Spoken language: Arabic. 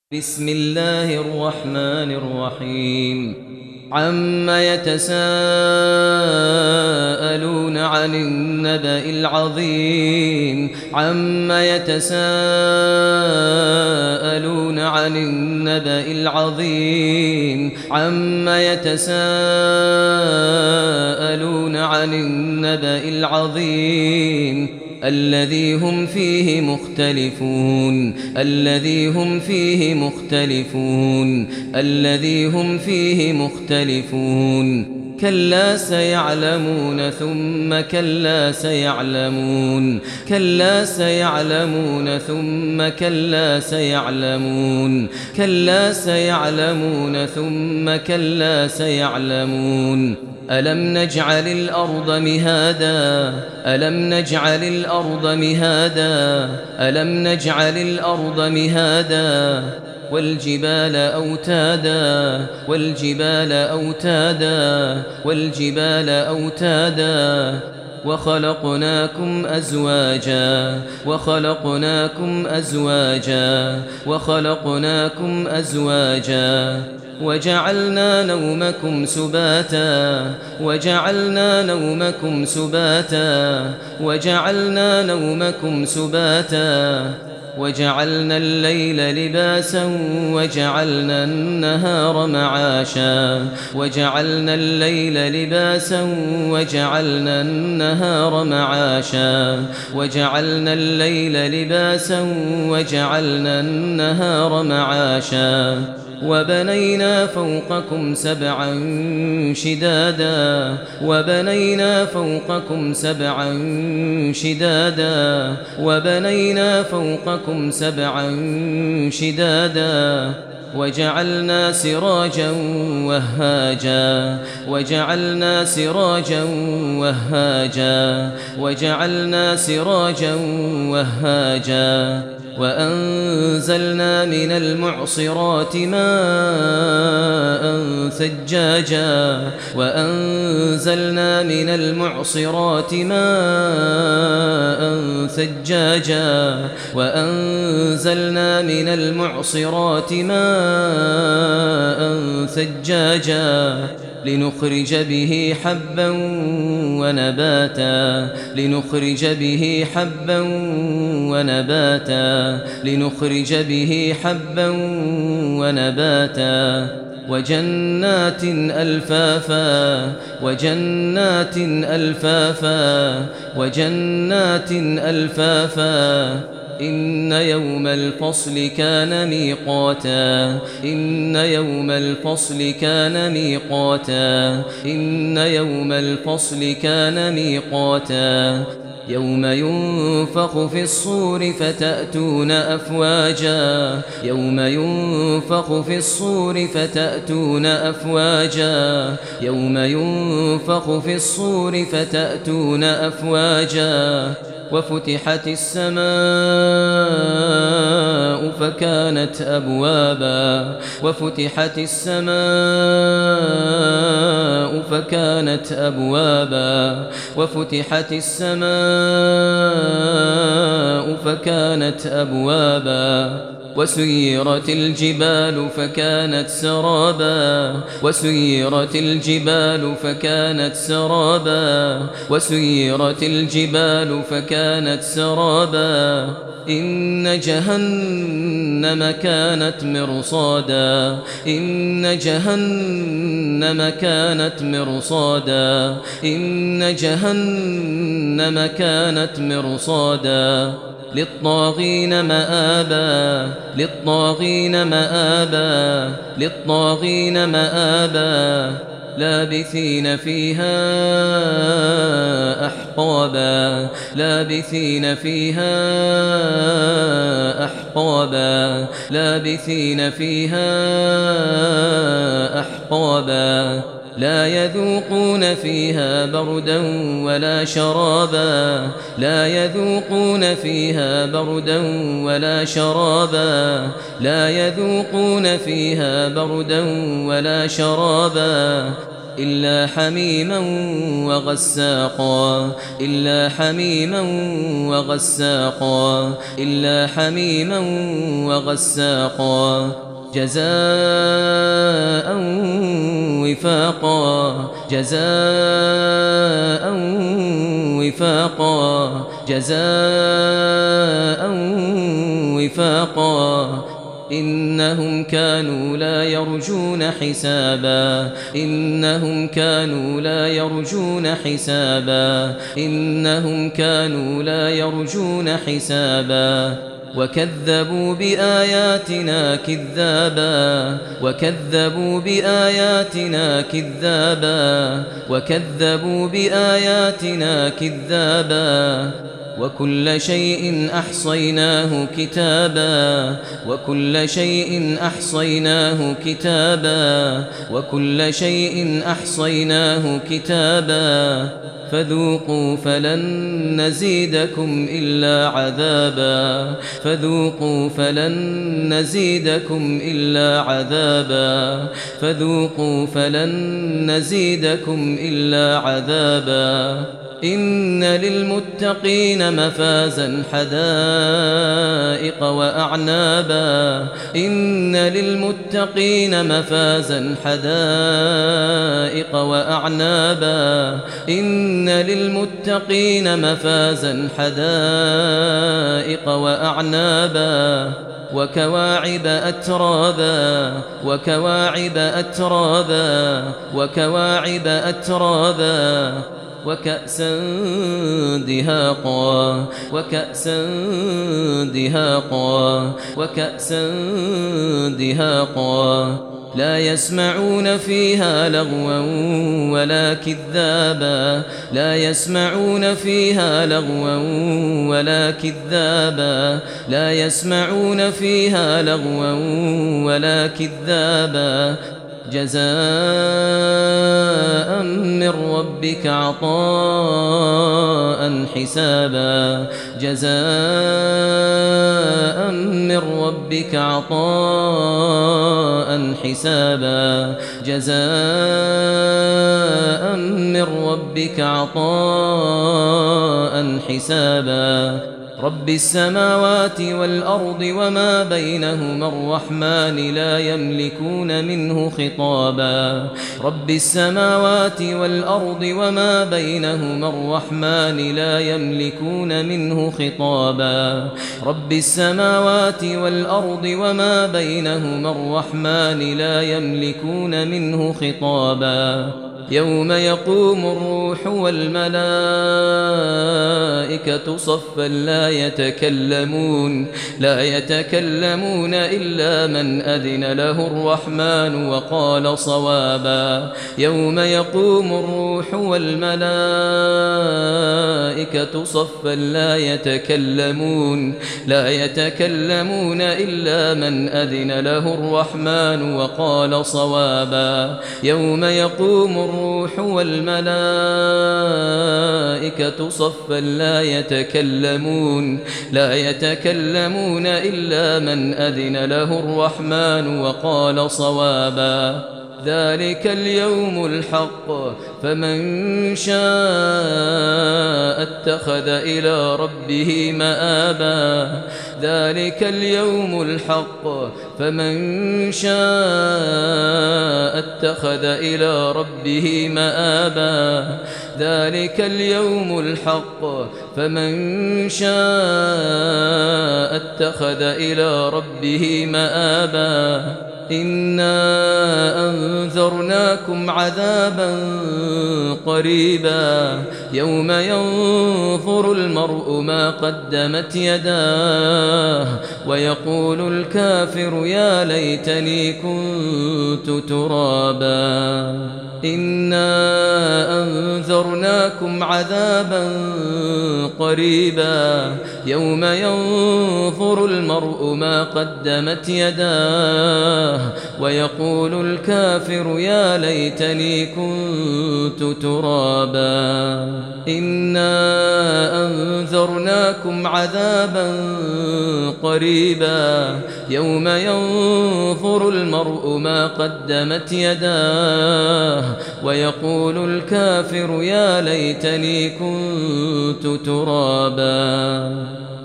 بسم الله الرحمن الرحيم عما يتساءلون عن النبأ العظيم عما يتساءلون عن النبأ العظيم عما يتساءلون عن النبأ العظيم الذي هم فيه مختلفون الذي هم فيه مختلفون الذي هم فيه مختلفون كلا سيعلمون ثم كلا سيعلمون كلا سيعلمون ثم كلا سيعلمون كلا سيعلمون ثم كلا سيعلمون ألم نجعل الأرض مهادا ألم نجعل الأرض مهادا ألم نجعل الأرض مهادا والجبال أوتادا والجبال أوتادا والجبال أوتادا وخلقناكم أزواجا وخلقناكم أزواجا وخلقناكم أزواجا وجعلنا نومكم سباتا وجعلنا نومكم سباتا وجعلنا نومكم سباتا وجعلنا الليل لباسا وجعلنا النهار معاشا وجعلنا الليل لباسا وجعلنا النهار معاشا وجعلنا الليل لباسا وجعلنا النهار معاشا وبنينا فوقكم سبعا شدادا وبنينا فوقكم سبعا شدادا وبنينا فوقكم سبعا شدادا وجعلنا سراجا وهاجا وجعلنا سراجا وهاجا وجعلنا سراجا وهاجا وأنزلنا من المعصرات ماء ثجاجا وأنزلنا من المعصرات ماء ثجاجا وأنزلنا من المعصرات ماء ثجاجا لنخرج به حبا ونباتا لنخرج به حبا ونباتا لنخرج به حبا ونباتا وجنات ألفافا وجنات ألفافا وجنات ألفافا إن يوم الفصل كان ميقاتا إن يوم الفصل كان ميقاتا إن يوم الفصل كان ميقاتا يوم ينفخ في الصور فتأتون أفواجا يوم ينفخ في الصور فتأتون أفواجا يوم ينفخ في الصور فتأتون أفواجا وفتحت السماء فكانت أبوابا وفتحت السماء فكانت أبوابا وفتحت السماء فكانت أبوابا وسيرت الجبال فكانت سرابا وسيرت الجبال فكانت سرابا وسيرت الجبال فكانت سرابا إن جهنم كانت مرصادا إن جهنم كانت مرصادا إن جهنم كانت مرصادا للطاغين مآبا للطاغين مآبا للطاغين مآبا لابثين فيها أحقابا لابثين فيها أحقابا لابثين فيها أحقابا لا يذوقون فيها بردا ولا شرابا لا يذوقون فيها بردا ولا شرابا لا يذوقون فيها بردا ولا شرابا إلا حميما وغساقا إلا حميما وغساقا إلا حميما وغساقا جزاء وفاقا جزاء وفاقا جزاء وفاقا إنهم كانوا لا يرجون حسابا إنهم كانوا لا يرجون حسابا إنهم كانوا لا يرجون حسابا وكذبوا بآياتنا كذابا وكذبوا بآياتنا كذابا وكذبوا بآياتنا كذابا وكل شيء أحصيناه كتابا وكل شيء أحصيناه كتابا وكل شيء أحصيناه كتابا فذوقوا فلن نزيدكم إلا عذابا فذوقوا فلن نزيدكم إلا عذابا فذوقوا فلن نزيدكم إلا عذابا إن للمتقين مفازا حدائق وأعنابا إن للمتقين مفازا حدائق وأعنابا إن للمتقين مفازا حدائق وأعنابا وكواعب أترابا وكواعب أترابا وكواعب أترابا وكأسا دهاقا وكأسا دهاقا وكأسا دهاقا لا يسمعون فيها لغوا ولا كذابا لا يسمعون فيها لغوا ولا كذابا لا يسمعون فيها لغوا ولا كذابا جزاء من ربك عطاء حسابا جزاء من ربك عطاء حسابا جزاء من ربك عطاء حسابا رب السماوات والأرض وما بينهما الرحمن لا يملكون منه خطابا رب السماوات والأرض وما بينهما الرحمن لا يملكون منه خطابا رب السماوات والأرض وما بينهما الرحمن لا يملكون منه خطابا يوم يقوم الروح والملائكة صفا لا يتكلمون إلا من أذن له الرحمن وقال صوابا يوم يقوم الروح والملائكة صفا لا يتكلمون إلا من أذن له الرحمن وقال صوابا يوم يقوم الروح والملائكة صفا لا يتكلمون إلا من أذن له الرحمن وقال صوابا ذلك اليوم الحق فمن شاء اتخذ إلى ربه مآبا ذلك اليوم الحق فمن شاء اتخذ إلى ربه مآبا ذلك اليوم الحق فمن شاء اتخذ إلى ربه مآبا إنا أنذرناكم عذابا قريبا يوم ينظر المرء ما قدمت يداه ويقول الكافر يا ليتني كنت ترابا إنا أنذرناكم عذابا قريبا يوم ينظر المرء ما قدمت يداه ويقول الكافر يا ليتني كنت ترابا إنا أنذرناكم عذابا قريبا يوم ينظر المرء ما قدمت يداه ويقول الكافر يا ليتني كنت ترابا